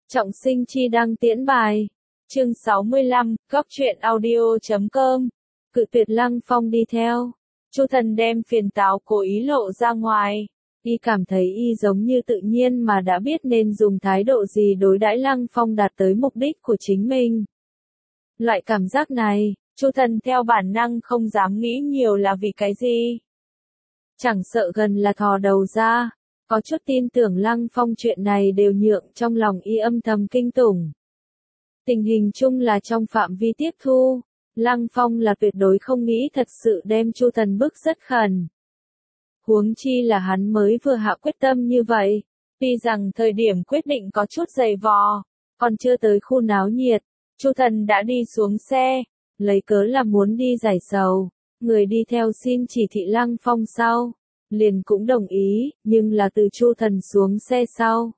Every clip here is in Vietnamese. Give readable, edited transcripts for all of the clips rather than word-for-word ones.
Trọng Sinh chi đăng tiễn bài. Chương 65, góc truyện audio.com. Cự tuyệt Lăng Phong đi theo. Chu Thần đem phiền táo cố ý lộ ra ngoài. Y cảm thấy y giống như tự nhiên mà đã biết nên dùng thái độ gì đối đãi Lăng Phong đạt tới mục đích của chính mình. Loại cảm giác này, Chu Thần theo bản năng không dám nghĩ nhiều là vì cái gì. Chẳng sợ gần là thò đầu ra, có chút tin tưởng Lăng Phong chuyện này đều nhượng trong lòng y âm thầm kinh tủng. Tình hình chung là trong phạm vi tiếp thu, Lăng Phong là tuyệt đối không nghĩ thật sự đem Chu Thần bức rất khẩn. Huống chi là hắn mới vừa hạ quyết tâm như vậy, tuy rằng thời điểm quyết định có chút dày vò, còn chưa tới khu náo nhiệt, Chu Thần đã đi xuống xe, lấy cớ là muốn đi giải sầu, người đi theo xin chỉ thị Lăng Phong sau, liền cũng đồng ý, nhưng là từ Chu Thần xuống xe sau.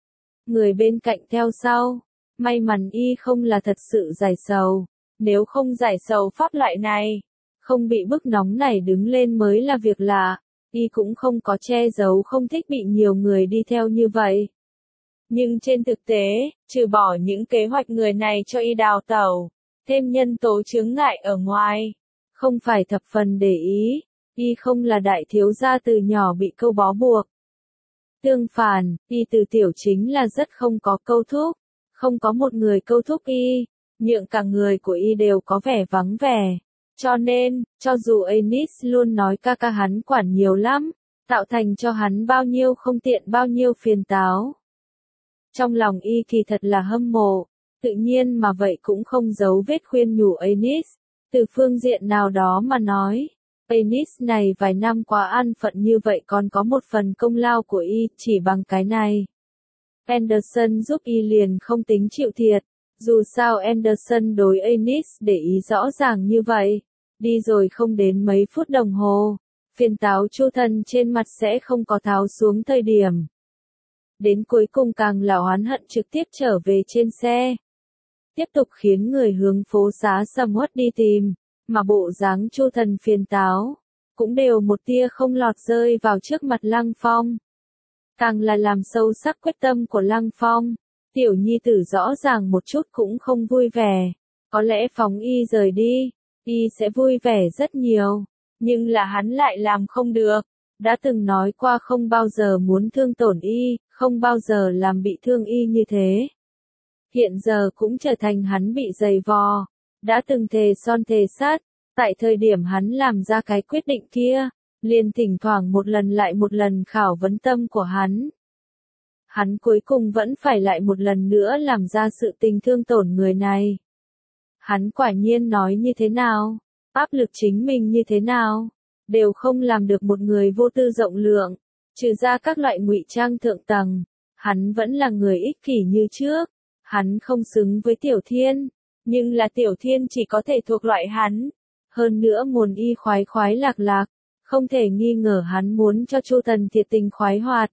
Người bên cạnh theo sau, may mắn y không là thật sự giải sầu, nếu không giải sầu pháp loại này, không bị bức nóng này đứng lên mới là việc lạ, y cũng không có che giấu không thích bị nhiều người đi theo như vậy. Nhưng trên thực tế, trừ bỏ những kế hoạch người này cho y đào tẩu, thêm nhân tố chướng ngại ở ngoài, không phải thập phần để ý, y không là đại thiếu gia từ nhỏ bị câu bó buộc. Tương phản, y từ tiểu chính là rất không có câu thúc, không có một người câu thúc y, nhượng cả người của y đều có vẻ vắng vẻ. Cho nên, cho dù Anis luôn nói ca ca hắn quản nhiều lắm, tạo thành cho hắn bao nhiêu không tiện bao nhiêu phiền táo. Trong lòng y kỳ thật là hâm mộ, tự nhiên mà vậy cũng không giấu vết khuyên nhủ Anis, từ phương diện nào đó mà nói. Anis này vài năm quá an phận như vậy còn có một phần công lao của y, chỉ bằng cái này. Anderson giúp y liền không tính chịu thiệt, dù sao Anderson đối Anis để ý rõ ràng như vậy, đi rồi không đến mấy phút đồng hồ, phiền táo Chu Thần trên mặt sẽ không có tháo xuống thời điểm. Đến cuối cùng càng là oán hận trực tiếp trở về trên xe. Tiếp tục khiến người hướng phố xá sầm uất đi tìm, mà bộ dáng Chu Thần phiền táo, cũng đều một tia không lọt rơi vào trước mặt Lăng Phong. Càng là làm sâu sắc quyết tâm của Lăng Phong, tiểu nhi tử rõ ràng một chút cũng không vui vẻ, có lẽ phóng y rời đi, y sẽ vui vẻ rất nhiều, nhưng là hắn lại làm không được, đã từng nói qua không bao giờ muốn thương tổn y, không bao giờ làm bị thương y như thế. Hiện giờ cũng trở thành hắn bị dày vò, đã từng thề son thề sát, tại thời điểm hắn làm ra cái quyết định kia, liền thỉnh thoảng một lần lại một lần khảo vấn tâm của hắn. Hắn cuối cùng vẫn phải lại một lần nữa làm ra sự tình thương tổn người này. Hắn quả nhiên nói như thế nào, áp lực chính mình như thế nào, đều không làm được một người vô tư rộng lượng, trừ ra các loại ngụy trang thượng tầng, hắn vẫn là người ích kỷ như trước, hắn không xứng với Tiểu Thiên, nhưng là Tiểu Thiên chỉ có thể thuộc loại hắn, hơn nữa nguồn y khoái khoái lạc lạc, không thể nghi ngờ hắn muốn cho Chu Thần thiệt tình khoái hoạt.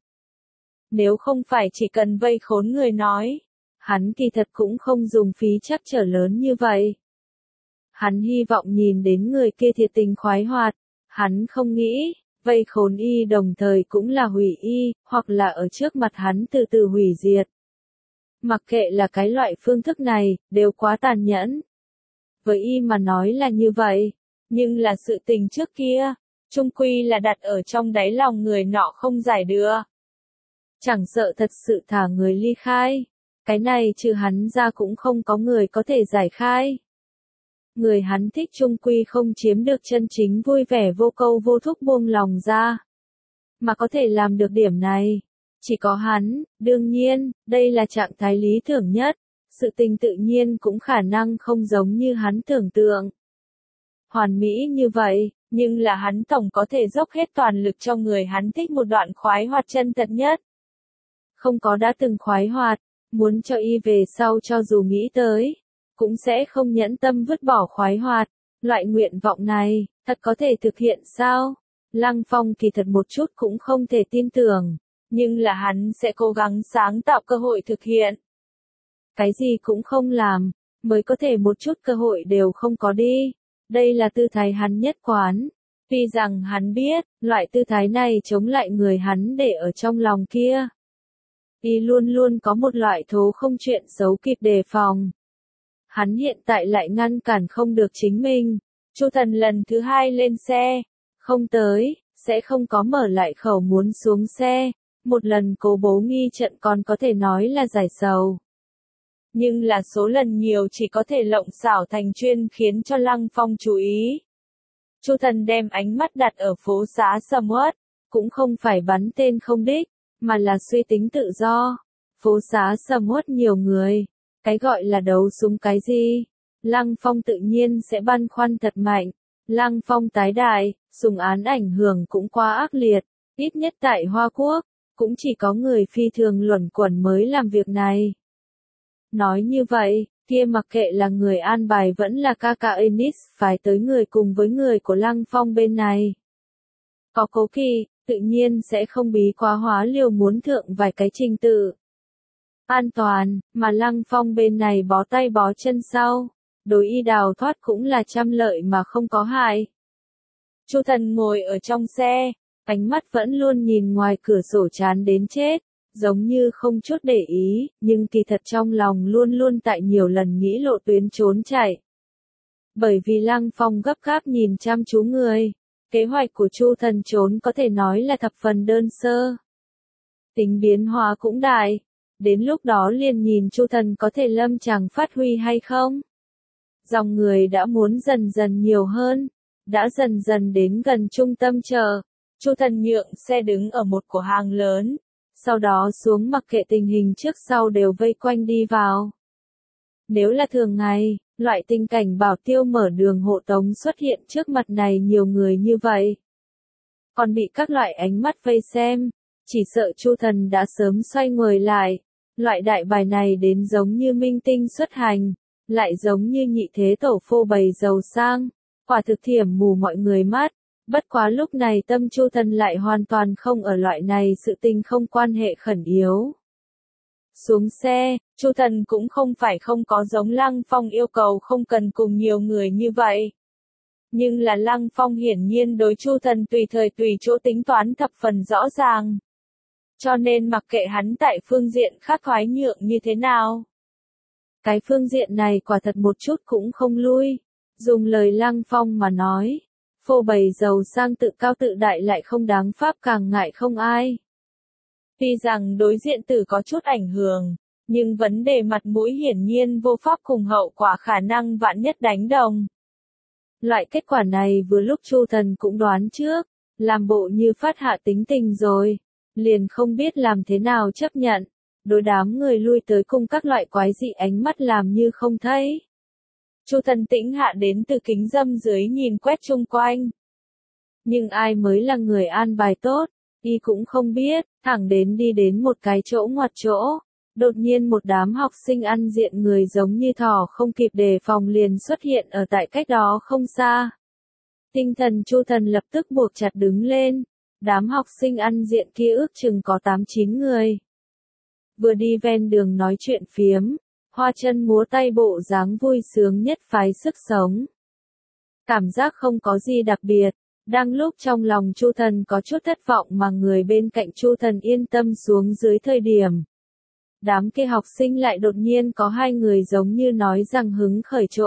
Nếu không phải chỉ cần vây khốn người nói, hắn kỳ thật cũng không dùng phí chắc trở lớn như vậy. Hắn hy vọng nhìn đến người kia thiệt tình khoái hoạt, hắn không nghĩ, vây khốn y đồng thời cũng là hủy y, hoặc là ở trước mặt hắn từ từ hủy diệt. Mặc kệ là cái loại phương thức này, đều quá tàn nhẫn. Với y mà nói là như vậy, nhưng là sự tình trước kia, chung quy là đặt ở trong đáy lòng người nọ không giải được. Chẳng sợ thật sự thả người ly khai, cái này trừ hắn ra cũng không có người có thể giải khai. Người hắn thích chung quy không chiếm được chân chính vui vẻ vô câu vô thúc buông lòng ra. Mà có thể làm được điểm này, chỉ có hắn, đương nhiên, đây là trạng thái lý tưởng nhất, sự tình tự nhiên cũng khả năng không giống như hắn tưởng tượng. Hoàn mỹ như vậy, nhưng là hắn tổng có thể dốc hết toàn lực cho người hắn thích một đoạn khoái hoạt chân thật nhất. Không có đã từng khoái hoạt, muốn cho y về sau cho dù nghĩ tới, cũng sẽ không nhẫn tâm vứt bỏ khoái hoạt, loại nguyện vọng này, thật có thể thực hiện sao? Lăng Phong kỳ thật một chút cũng không thể tin tưởng, nhưng là hắn sẽ cố gắng sáng tạo cơ hội thực hiện. Cái gì cũng không làm, mới có thể một chút cơ hội đều không có đi. Đây là tư thái hắn nhất quán. Tuy rằng hắn biết, loại tư thái này chống lại người hắn để ở trong lòng kia. Y luôn luôn có một loại thố không chuyện xấu kịp đề phòng. Hắn hiện tại lại ngăn cản không được chính mình. Chu Thần lần thứ hai lên xe. Không tới, sẽ không có mở lại khẩu muốn xuống xe. Một lần cố bố nghi trận còn có thể nói là giải sầu. Nhưng là số lần nhiều chỉ có thể lộng xảo thành chuyên khiến cho Lăng Phong chú ý. Chu Thần đem ánh mắt đặt ở phố xá sầm uất, cũng không phải bắn tên không đích, mà là suy tính tự do. Phố xá sầm uất nhiều người, cái gọi là đấu súng cái gì? Lăng Phong tự nhiên sẽ băn khoăn thật mạnh. Lăng Phong tái đại, súng án ảnh hưởng cũng quá ác liệt, ít nhất tại Hoa Quốc, cũng chỉ có người phi thường luẩn quẩn mới làm việc này. Nói như vậy, kia mặc kệ là người an bài vẫn là ca Ennis phải tới người cùng với người của Lăng Phong bên này. Có cố kỵ, tự nhiên sẽ không bí quá hóa liều muốn thượng vài cái trình tự. An toàn, mà Lăng Phong bên này bó tay bó chân sau, đối y đào thoát cũng là trăm lợi mà không có hại. Chu Thần ngồi ở trong xe, ánh mắt vẫn luôn nhìn ngoài cửa sổ chán đến chết, giống như không chút để ý, nhưng kỳ thật trong lòng luôn luôn tại nhiều lần nghĩ lộ tuyến trốn chạy. Bởi vì Lăng Phong gấp gáp nhìn chăm chú người, kế hoạch của Chu Thần trốn có thể nói là thập phần đơn sơ. Tính biến hóa cũng đại, đến lúc đó liền nhìn Chu Thần có thể lâm chẳng phát huy hay không. Dòng người đã muốn dần dần nhiều hơn, đã dần dần đến gần trung tâm chợ. Chu Thần nhượng xe đứng ở một cửa hàng lớn, sau đó xuống mặc kệ tình hình trước sau đều vây quanh đi vào. Nếu là thường ngày, loại tình cảnh bảo tiêu mở đường hộ tống xuất hiện trước mặt này nhiều người như vậy, còn bị các loại ánh mắt vây xem, chỉ sợ Chu Thần đã sớm xoay người lại. Loại đại bài này đến giống như minh tinh xuất hành, lại giống như nhị thế tổ phô bày giàu sang, quả thực thiểm mù mọi người mắt. Bất quá lúc này tâm Chu Thần lại hoàn toàn không ở loại này sự tình không quan hệ khẩn yếu. Xuống xe, Chu Thần cũng không phải không có giống Lăng Phong yêu cầu không cần cùng nhiều người như vậy. Nhưng là Lăng Phong hiển nhiên đối Chu Thần tùy thời tùy chỗ tính toán thập phần rõ ràng. Cho nên mặc kệ hắn tại phương diện khác thoái nhượng như thế nào. Cái phương diện này quả thật một chút cũng không lui. Dùng lời Lăng Phong mà nói, phô bày giàu sang tự cao tự đại lại không đáng pháp càng ngại không ai. Tuy rằng đối diện tử có chút ảnh hưởng, nhưng vấn đề mặt mũi hiển nhiên vô pháp cùng hậu quả khả năng vạn nhất đánh đồng. Loại kết quả này vừa lúc Chu Thần cũng đoán trước, làm bộ như phát hạ tính tình rồi, liền không biết làm thế nào chấp nhận, đối đám người lui tới cùng các loại quái dị ánh mắt làm như không thấy. Chu Thần tĩnh hạ đến từ kính dâm dưới nhìn quét chung quanh. Nhưng ai mới là người an bài tốt, y cũng không biết, thẳng đến đi đến một cái chỗ ngoặt chỗ. Đột nhiên một đám học sinh ăn diện người giống như thỏ không kịp đề phòng liền xuất hiện ở tại cách đó không xa. Tinh thần Chu Thần lập tức buộc chặt đứng lên, đám học sinh ăn diện kia ước chừng có 8-9 người. Vừa đi ven đường nói chuyện phiếm, hoa chân múa tay bộ dáng vui sướng nhất phái sức sống. Cảm giác không có gì đặc biệt, đang lúc trong lòng Chu Thần có chút thất vọng mà người bên cạnh Chu Thần yên tâm xuống dưới thời điểm. Đám kia học sinh lại đột nhiên có 2 người giống như nói rằng hứng khởi chỗ.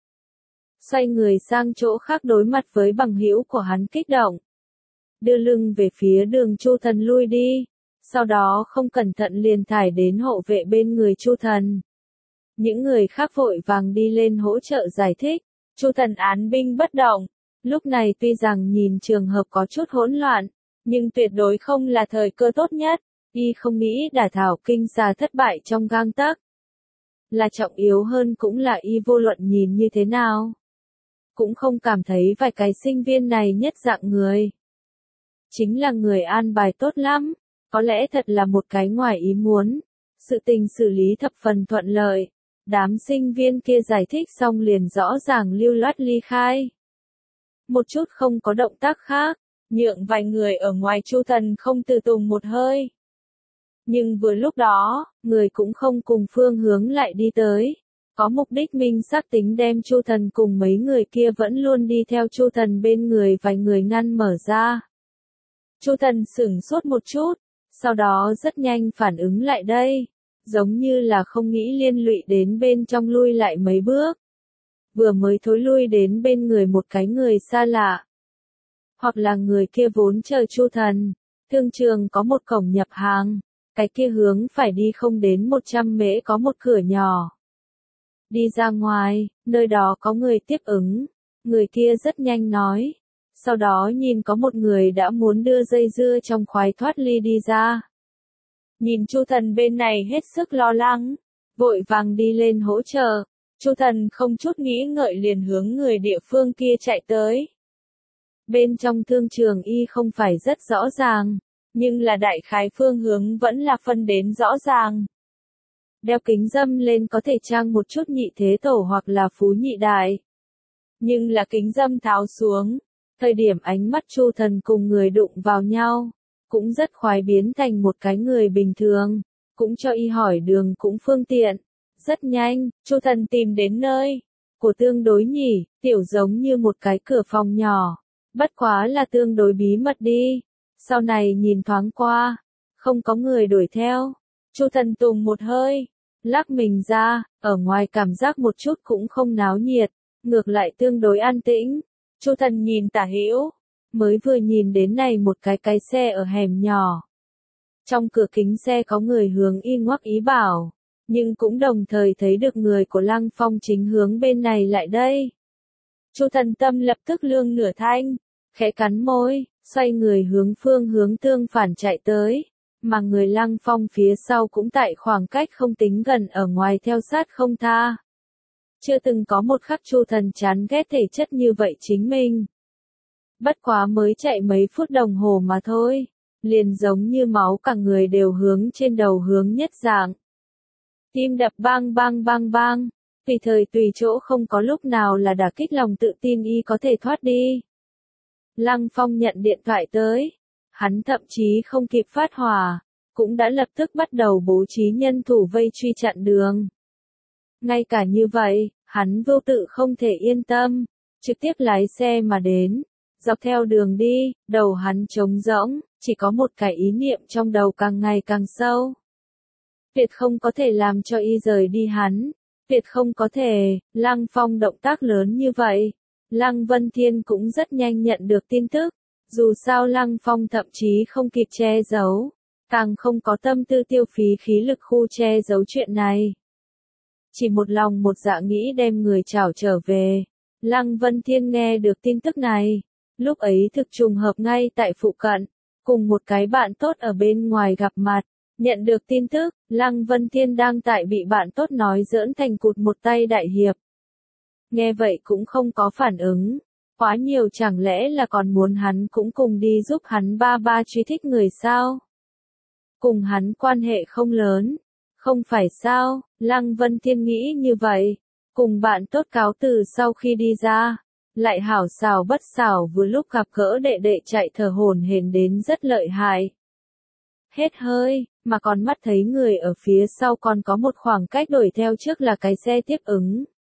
Xoay người sang chỗ khác đối mặt với bằng hữu của hắn kích động. Đưa lưng về phía đường Chu Thần lui đi, sau đó không cẩn thận liền thải đến hộ vệ bên người Chu Thần. Những người khác vội vàng đi lên hỗ trợ giải thích, Chu Thần án binh bất động. Lúc này tuy rằng nhìn trường hợp có chút hỗn loạn, nhưng tuyệt đối không là thời cơ tốt nhất. Y không nghĩ đả thảo kinh xà thất bại trong gang tấc. Là trọng yếu hơn cũng là y vô luận nhìn như thế nào. Cũng không cảm thấy vài cái sinh viên này nhất dạng người. Chính là người an bài tốt lắm, có lẽ thật là một cái ngoài ý muốn. Sự tình xử lý thập phần thuận lợi. Đám sinh viên kia giải thích xong liền rõ ràng lưu loát ly khai. Một chút không có động tác khác, nhượng vài người ở ngoài Chu Thần không từ tùng một hơi. Nhưng vừa lúc đó, người cũng không cùng phương hướng lại đi tới. Có mục đích minh xác tính đem Chu Thần cùng mấy người kia vẫn luôn đi theo Chu Thần bên người vài người ngăn mở ra. Chu Thần sửng sốt một chút, sau đó rất nhanh phản ứng lại đây, giống như là không nghĩ liên lụy đến bên trong lui lại mấy bước. Vừa mới thối lui đến bên người một cái người xa lạ. Hoặc là người kia vốn chờ Chu Thần, thương trường có một cổng nhập hàng, cái kia hướng phải đi không đến 100 mễ có một cửa nhỏ. Đi ra ngoài, nơi đó có người tiếp ứng, người kia rất nhanh nói. Sau đó nhìn có một người đã muốn đưa dây dưa trong khoái thoát ly đi ra. Nhìn Chu Thần bên này hết sức lo lắng, vội vàng đi lên hỗ trợ. Chu Thần không chút nghĩ ngợi liền hướng người địa phương kia chạy tới. Bên trong thương trường y không phải rất rõ ràng, nhưng là đại khái phương hướng vẫn là phân đến rõ ràng. Đeo kính râm lên có thể trang một chút nhị thế tổ hoặc là phú nhị đại. Nhưng là kính râm tháo xuống, thời điểm ánh mắt Chu Thần cùng người đụng vào nhau, cũng rất khoái biến thành một cái người bình thường, cũng cho y hỏi đường cũng phương tiện. Rất nhanh, Chu Thần tìm đến nơi của tương đối nhỉ, tiểu giống như một cái cửa phòng nhỏ, bất quá là tương đối bí mật đi. Sau này nhìn thoáng qua, không có người đuổi theo. Chu Thần tùng một hơi, lắc mình ra, ở ngoài cảm giác một chút cũng không náo nhiệt, ngược lại tương đối an tĩnh. Chu Thần nhìn tả hữu, mới vừa nhìn đến này một cái xe ở hẻm nhỏ. Trong cửa kính xe có người hướng y ngoắc ý bảo, nhưng cũng đồng thời thấy được người của Lăng Phong chính hướng bên này lại đây. Chu Thần tâm lập tức lương nửa thanh, khẽ cắn môi, xoay người hướng tương phản chạy tới, mà người Lăng Phong phía sau cũng tại khoảng cách không tính gần ở ngoài theo sát không tha. Chưa từng có một khắc Chu Thần chán ghét thể chất như vậy chính mình. Bất quá mới chạy mấy phút đồng hồ mà thôi, liền giống như máu cả người đều hướng trên đầu hướng nhất dạng. Tim đập bang bang bang bang, tùy thời tùy chỗ không có lúc nào là đả kích lòng tự tin y có thể thoát đi. Lăng Phong nhận điện thoại tới, hắn thậm chí không kịp phát hỏa, cũng đã lập tức bắt đầu bố trí nhân thủ vây truy chặn đường. Ngay cả như vậy, hắn vô tự không thể yên tâm, trực tiếp lái xe mà đến, dọc theo đường đi, đầu hắn trống rỗng, chỉ có một cái ý niệm trong đầu càng ngày càng sâu. Tuyệt không có thể làm cho y rời đi hắn, tuyệt không có thể. Lăng Phong động tác lớn như vậy, Lăng Vân Thiên cũng rất nhanh nhận được tin tức, dù sao Lăng Phong thậm chí không kịp che giấu, càng không có tâm tư tiêu phí khí lực khu che giấu chuyện này. Chỉ một lòng một dạ nghĩ đem người trảo trở về. Lăng Vân Thiên nghe được tin tức này, lúc ấy thực trùng hợp ngay tại phụ cận, cùng một cái bạn tốt ở bên ngoài gặp mặt, nhận được tin tức, Lăng Vân Thiên đang tại bị bạn tốt nói giỡn thành cụt một tay đại hiệp. Nghe vậy cũng không có phản ứng, quá nhiều chẳng lẽ là còn muốn hắn cũng cùng đi giúp hắn ba truy thích người sao? Cùng hắn quan hệ không lớn, không phải sao? Lăng Vân Thiên nghĩ như vậy, cùng bạn tốt cáo từ sau khi đi ra, lại hảo xảo bất xảo vừa lúc gặp gỡ đệ đệ chạy thở hổn hển đến rất lợi hại. Hết hơi, mà còn mắt thấy người ở phía sau còn có một khoảng cách đuổi theo trước là cái xe tiếp ứng.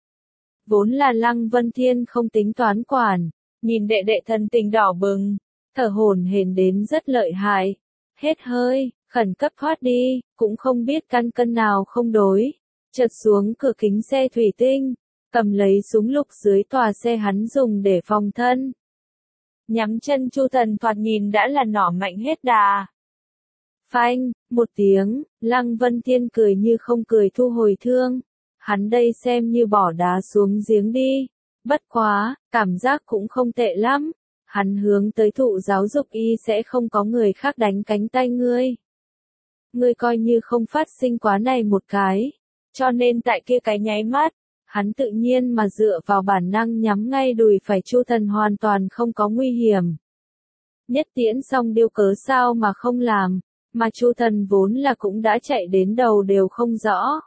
Vốn là Lăng Vân Thiên không tính toán quản, nhìn đệ đệ thần tình đỏ bừng, thở hổn hển đến rất lợi hại. Hết hơi, khẩn cấp thoát đi, cũng không biết căn cân nào không đối, chợt xuống cửa kính xe thủy tinh, cầm lấy súng lục dưới tòa xe hắn dùng để phòng thân. Nhắm chân Chu Thần thoạt nhìn đã là nỏ mạnh hết đà. Phanh, một tiếng, Lăng Vân Thiên cười như không cười thu hồi thương. Hắn đây xem như bỏ đá xuống giếng đi. Bất quá, cảm giác cũng không tệ lắm. Hắn hướng tới thụ giáo dục y sẽ không có người khác đánh cánh tay ngươi. Ngươi coi như không phát sinh quá này một cái. Cho nên tại kia cái nháy mắt, hắn tự nhiên mà dựa vào bản năng nhắm ngay đùi phải Chu Thần hoàn toàn không có nguy hiểm. Nhất tiễn xong điêu cớ sao mà không làm, mà Chu Thần vốn là cũng đã chạy đến đầu đều không rõ.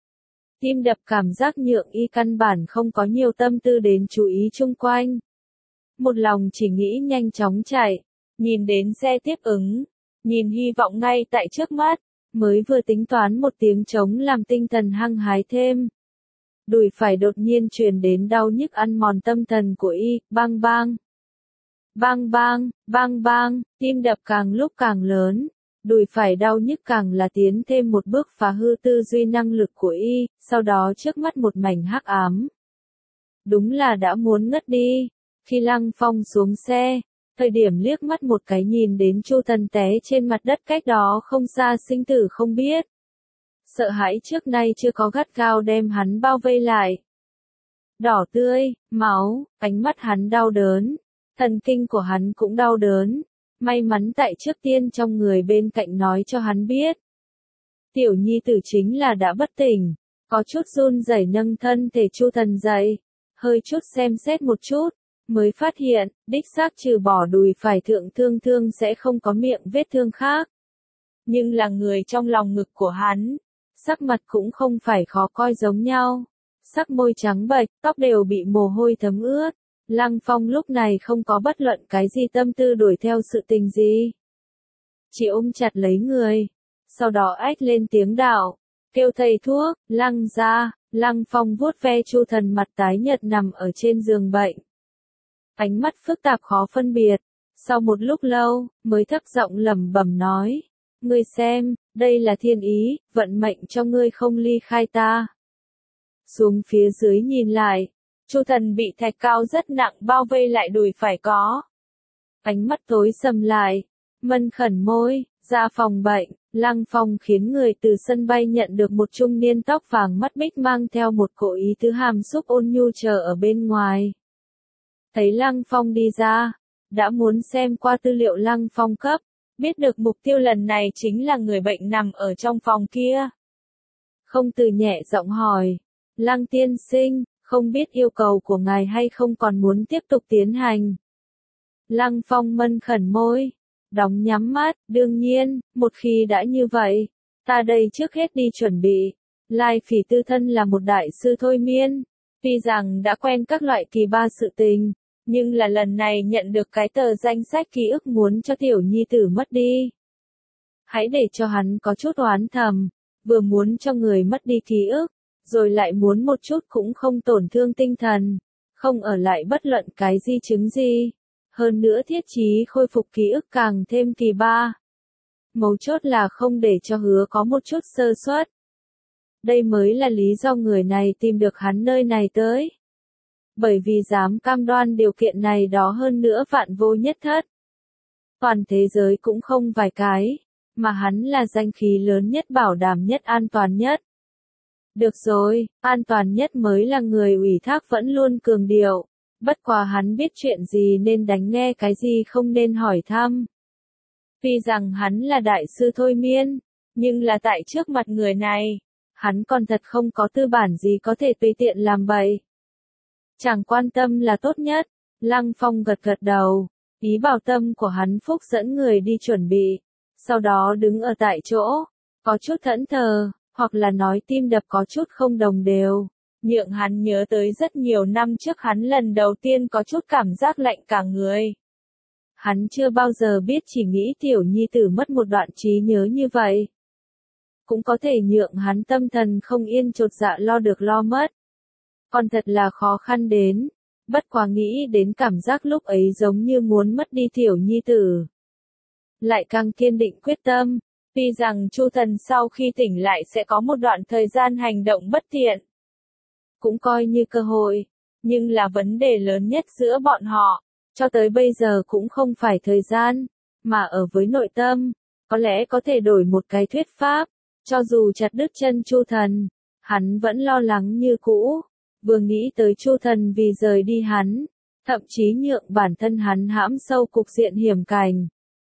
Tim đập cảm giác nhượng y căn bản không có nhiều tâm tư đến chú ý chung quanh. Một lòng chỉ nghĩ nhanh chóng chạy, nhìn đến xe tiếp ứng, nhìn hy vọng ngay tại trước mắt, mới vừa tính toán một tiếng trống làm tinh thần hăng hái thêm. Đùi phải đột nhiên truyền đến đau nhức ăn mòn tâm thần của y, bang bang. Bang bang, bang bang, tim đập càng lúc càng lớn, Đùi phải đau nhức càng là tiến thêm một bước phá hư tư duy năng lực của y, sau đó trước mắt một mảnh hắc ám. Đúng là đã muốn ngất đi. Khi Lăng Phong xuống xe, thời điểm liếc mắt một cái nhìn đến Chu Thần té trên mặt đất cách đó không xa sinh tử không biết. Sợ hãi trước nay chưa có gắt gao đem hắn bao vây lại. Đỏ tươi, máu, ánh mắt hắn đau đớn, thần kinh của hắn cũng đau đớn. May mắn tại trước tiên trong người bên cạnh nói cho hắn biết. Tiểu nhi tử chính là đã bất tỉnh, có chút run rẩy nâng thân thể Chu Thần dậy, hơi chút xem xét một chút, mới phát hiện, đích xác trừ bỏ đùi phải thượng thương sẽ không có miệng vết thương khác. Nhưng là người trong lòng ngực của hắn, sắc mặt cũng không phải khó coi giống nhau. Sắc môi trắng bệch, tóc đều bị mồ hôi thấm ướt. Lăng Phong lúc này không có bất luận cái gì tâm tư đuổi theo sự tình gì. Chỉ ôm chặt lấy người. Sau đó ách lên tiếng đạo. Kêu thầy thuốc, Lăng ra. Lăng Phong vuốt ve Chu Thần mặt tái nhợt nằm ở trên giường bệnh. Ánh mắt phức tạp khó phân biệt. Sau một lúc lâu, mới thấp giọng lẩm bẩm nói. Ngươi xem, đây là thiên ý, vận mệnh cho ngươi không ly khai ta. Xuống phía dưới nhìn lại. Chu Thần bị thạch cao rất nặng bao vây lại đùi phải có. Ánh mắt tối sầm lại, mân khẩn môi, ra phòng bệnh. Lăng Phong khiến người từ sân bay nhận được một trung niên tóc vàng mắt bích mang theo một cỗ ý tứ hàm xúc ôn nhu chờ ở bên ngoài. Thấy Lăng Phong đi ra, đã muốn xem qua tư liệu Lăng Phong cấp, biết được mục tiêu lần này chính là người bệnh nằm ở trong phòng kia. Không từ nhẹ giọng hỏi, Lăng tiên sinh, không biết yêu cầu của ngài hay không còn muốn tiếp tục tiến hành. Lăng Phong mân khẩn môi, đóng nhắm mắt, đương nhiên, một khi đã như vậy, ta đây trước hết đi chuẩn bị. Lai Phỉ Tư thân là một đại sư thôi miên, tuy rằng đã quen các loại kỳ ba sự tình, nhưng là lần này nhận được cái tờ danh sách ký ức muốn cho tiểu nhi tử mất đi. Hãy để cho hắn có chút oán thầm, vừa muốn cho người mất đi ký ức, rồi lại muốn một chút cũng không tổn thương tinh thần, không ở lại bất luận cái di chứng gì. Hơn nữa thiết chí khôi phục ký ức càng thêm kỳ ba. Mấu chốt là không để cho Hứa có một chút sơ suất. Đây mới là lý do người này tìm được hắn nơi này tới. Bởi vì dám cam đoan điều kiện này đó hơn nữa vạn vô nhất thất. Toàn thế giới cũng không vài cái, mà hắn là danh khí lớn nhất bảo đảm nhất an toàn nhất. Được rồi, an toàn nhất mới là người ủy thác vẫn luôn cường điệu. Bất quá hắn biết chuyện gì nên đánh nghe cái gì không nên hỏi thăm. Tuy rằng hắn là đại sư thôi miên, nhưng là tại trước mặt người này, hắn còn thật không có tư bản gì có thể tùy tiện làm bậy. Chẳng quan tâm là tốt nhất. Lăng Phong gật gật đầu, ý bảo tâm của hắn phúc dẫn người đi chuẩn bị. Sau đó đứng ở tại chỗ, có chút thẫn thờ, hoặc là nói tim đập có chút không đồng đều. Nhượng hắn nhớ tới rất nhiều năm trước hắn lần đầu tiên có chút cảm giác lạnh cả người. Hắn chưa bao giờ biết chỉ nghĩ tiểu nhi tử mất một đoạn trí nhớ như vậy. Cũng có thể nhượng hắn tâm thần không yên chột dạ lo được lo mất. Còn thật là khó khăn đến, bất quá nghĩ đến cảm giác lúc ấy giống như muốn mất đi tiểu nhi tử. Lại càng kiên định quyết tâm, tuy rằng Chu Thần sau khi tỉnh lại sẽ có một đoạn thời gian hành động bất tiện. Cũng coi như cơ hội, nhưng là vấn đề lớn nhất giữa bọn họ, cho tới bây giờ cũng không phải thời gian, mà ở với nội tâm, có lẽ có thể đổi một cái thuyết pháp, cho dù chặt đứt chân Chu Thần, hắn vẫn lo lắng như cũ, vừa nghĩ tới Chu Thần vì rời đi hắn, thậm chí nhượng bản thân hắn hãm sâu cục diện hiểm cảnh.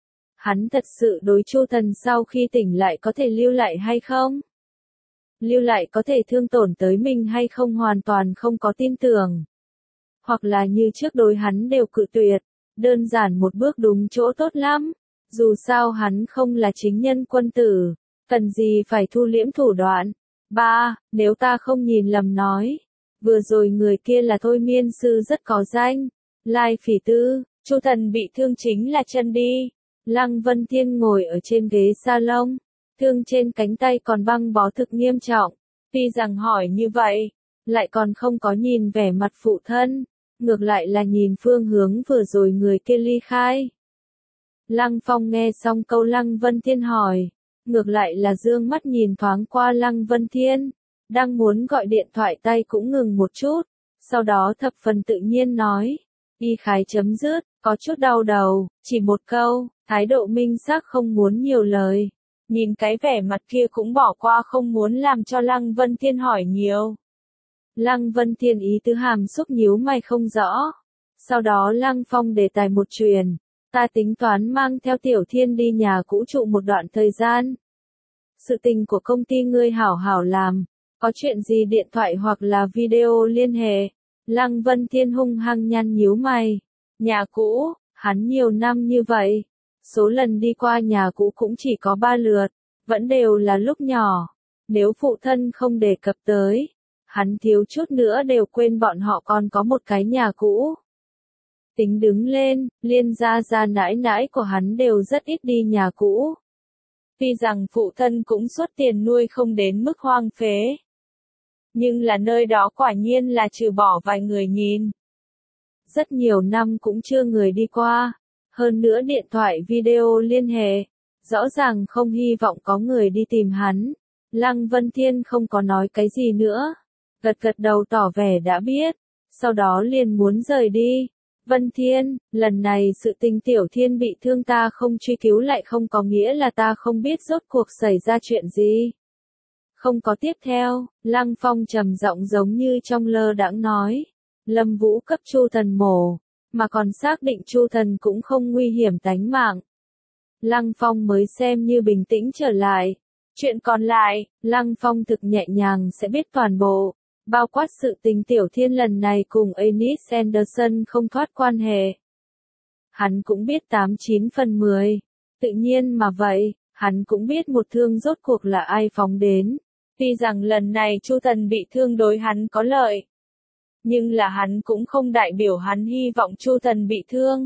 Hắn thật sự đối Chu Thần sau khi tỉnh lại có thể lưu lại hay không? Lưu lại có thể thương tổn tới mình hay không hoàn toàn không có tin tưởng. Hoặc là như trước đối hắn đều cự tuyệt, đơn giản một bước đúng chỗ tốt lắm. Dù sao hắn không là chính nhân quân tử, cần gì phải thu liễm thủ đoạn. 3. Nếu ta không nhìn lầm nói, vừa rồi người kia là thôi miên sư rất có danh. Lai Phỉ Tư, Chu Thần bị thương chính là chân đi. Lăng Vân Thiên ngồi ở trên ghế salon, thương trên cánh tay còn băng bó thực nghiêm trọng. Tuy rằng hỏi như vậy, lại còn không có nhìn vẻ mặt phụ thân, ngược lại là nhìn phương hướng vừa rồi người kia ly khai. Lăng Phong nghe xong câu Lăng Vân Thiên hỏi, ngược lại là dương mắt nhìn thoáng qua Lăng Vân Thiên, đang muốn gọi điện thoại tay cũng ngừng một chút, sau đó thập phần tự nhiên nói, y khái chấm dứt, có chút đau đầu, chỉ một câu, thái độ minh xác không muốn nhiều lời. Nhìn cái vẻ mặt kia cũng bỏ qua không muốn làm cho Lăng Vân Thiên hỏi nhiều. Lăng Vân Thiên ý tứ hàm xúc nhíu mày không rõ. Sau đó Lăng Phong đề tài một truyền, ta tính toán mang theo Tiểu Thiên đi nhà cũ trụ một đoạn thời gian. Sự tình của công ty ngươi hảo hảo làm, có chuyện gì điện thoại hoặc là video liên hệ. Lăng Vân Thiên hung hăng nhăn nhíu mày. Nhà cũ, hắn nhiều năm như vậy. Số lần đi qua nhà cũ cũng chỉ có 3 lượt, vẫn đều là lúc nhỏ. Nếu phụ thân không đề cập tới, hắn thiếu chút nữa đều quên bọn họ còn có một cái nhà cũ. Tính đứng lên, Liên gia nãi nãi của hắn đều rất ít đi nhà cũ. Tuy rằng phụ thân cũng xuất tiền nuôi không đến mức hoang phế. Nhưng là nơi đó quả nhiên là trừ bỏ vài người nhìn. Rất nhiều năm cũng chưa người đi qua. Hơn nữa điện thoại video liên hệ. Rõ ràng không hy vọng có người đi tìm hắn. Lăng Vân Thiên không có nói cái gì nữa. Gật gật đầu tỏ vẻ đã biết. Sau đó liền muốn rời đi. Vân Thiên, lần này sự tình Tiểu Thiên bị thương ta không truy cứu lại không có nghĩa là ta không biết rốt cuộc xảy ra chuyện gì. Không có tiếp theo, Lăng Phong trầm giọng giống như trong lơ đãng nói. Lâm Vũ cấp Chu Thần mổ, mà còn xác định Chu Thần cũng không nguy hiểm tánh mạng. Lăng Phong mới xem như bình tĩnh trở lại. Chuyện còn lại, Lăng Phong thực nhẹ nhàng sẽ biết toàn bộ. Bao quát sự tình Tiểu Thiên lần này cùng Anis Anderson không thoát quan hệ. Hắn cũng biết 89 phần 10. Tự nhiên mà vậy, hắn cũng biết một thương rốt cuộc là ai phóng đến. Tuy rằng lần này Chu Thần bị thương đối hắn có lợi. Nhưng là hắn cũng không đại biểu hắn hy vọng Chu Thần bị thương.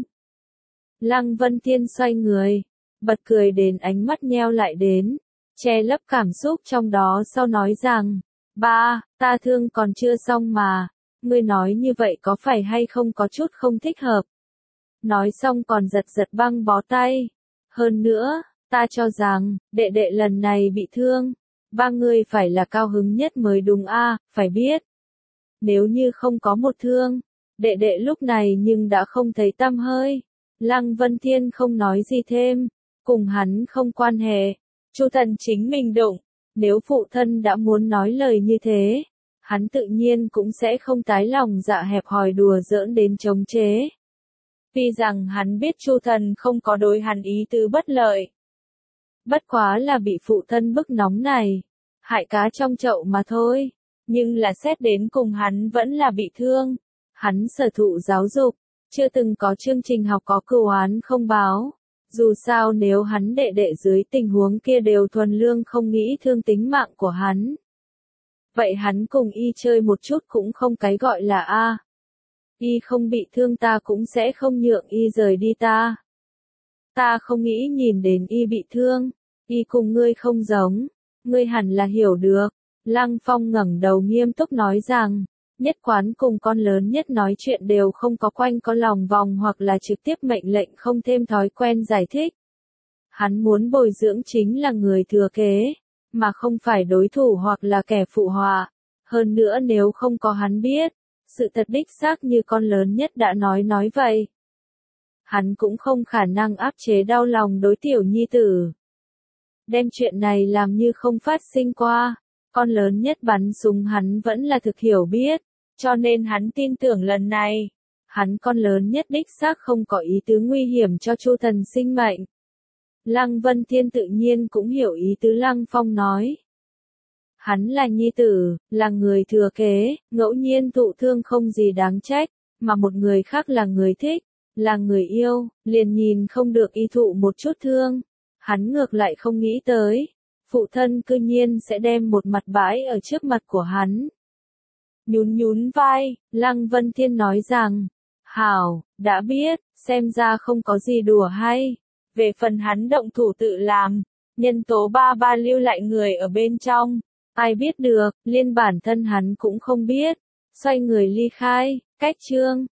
Lăng Vân Thiên xoay người, bật cười đến ánh mắt nheo lại đến. Che lấp cảm xúc trong đó sau nói rằng. Ba, ta thương còn chưa xong mà, ngươi nói như vậy có phải hay không có chút không thích hợp. Nói xong còn giật giật băng bó tay. Hơn nữa, ta cho rằng, đệ đệ lần này bị thương. Ba người phải là cao hứng nhất mới đúng a, phải biết. Nếu như không có một thương, đệ đệ lúc này nhưng đã không thấy tăm hơi. Lăng Vân Thiên không nói gì thêm, cùng hắn không quan hệ. Chu Thần chính mình đụng. Nếu phụ thân đã muốn nói lời như thế, hắn tự nhiên cũng sẽ không tái lòng dạ hẹp hòi đùa giỡn đến chống chế. Tuy rằng hắn biết Chu Thần không có đối hắn ý tứ bất lợi. Bất quá là bị phụ thân bức nóng này, hại cá trong chậu mà thôi. Nhưng là xét đến cùng hắn vẫn là bị thương. Hắn sở thụ giáo dục, chưa từng có chương trình học có cửu oán không báo. Dù sao nếu hắn đệ đệ dưới tình huống kia đều thuần lương không nghĩ thương tính mạng của hắn. Vậy hắn cùng y chơi một chút cũng không cái gọi là a. Y không bị thương ta cũng sẽ không nhượng y rời đi ta. Ta không nghĩ nhìn đến y bị thương. Y cùng ngươi không giống. Ngươi hẳn là hiểu được. Lăng Phong ngẩng đầu nghiêm túc nói rằng. Nhất quán cùng con lớn nhất nói chuyện đều không có quanh có lòng vòng hoặc là trực tiếp mệnh lệnh không thêm thói quen giải thích. Hắn muốn bồi dưỡng chính là người thừa kế, mà không phải đối thủ hoặc là kẻ phụ họa. Hơn nữa nếu không có hắn biết, sự thật đích xác như con lớn nhất đã nói vậy. Hắn cũng không khả năng áp chế đau lòng đối tiểu nhi tử. Đem chuyện này làm như không phát sinh qua. Con lớn nhất bắn súng hắn vẫn là thực hiểu biết, cho nên hắn tin tưởng lần này. Hắn con lớn nhất đích xác không có ý tứ nguy hiểm cho Chu Thần sinh mệnh. Lăng Vân Thiên tự nhiên cũng hiểu ý tứ Lăng Phong nói. Hắn là nhi tử, là người thừa kế, ngẫu nhiên thụ thương không gì đáng trách, mà một người khác là người thích, là người yêu, liền nhìn không được y thụ một chút thương. Hắn ngược lại không nghĩ tới. Phụ thân cư nhiên sẽ đem một mặt bãi ở trước mặt của hắn. Nhún vai, Lăng Vân Thiên nói rằng, hảo, đã biết, xem ra không có gì đùa hay. Về phần hắn động thủ tự làm, nhân tố ba lưu lại người ở bên trong, ai biết được, liên bản thân hắn cũng không biết. Xoay người ly khai, cách chương.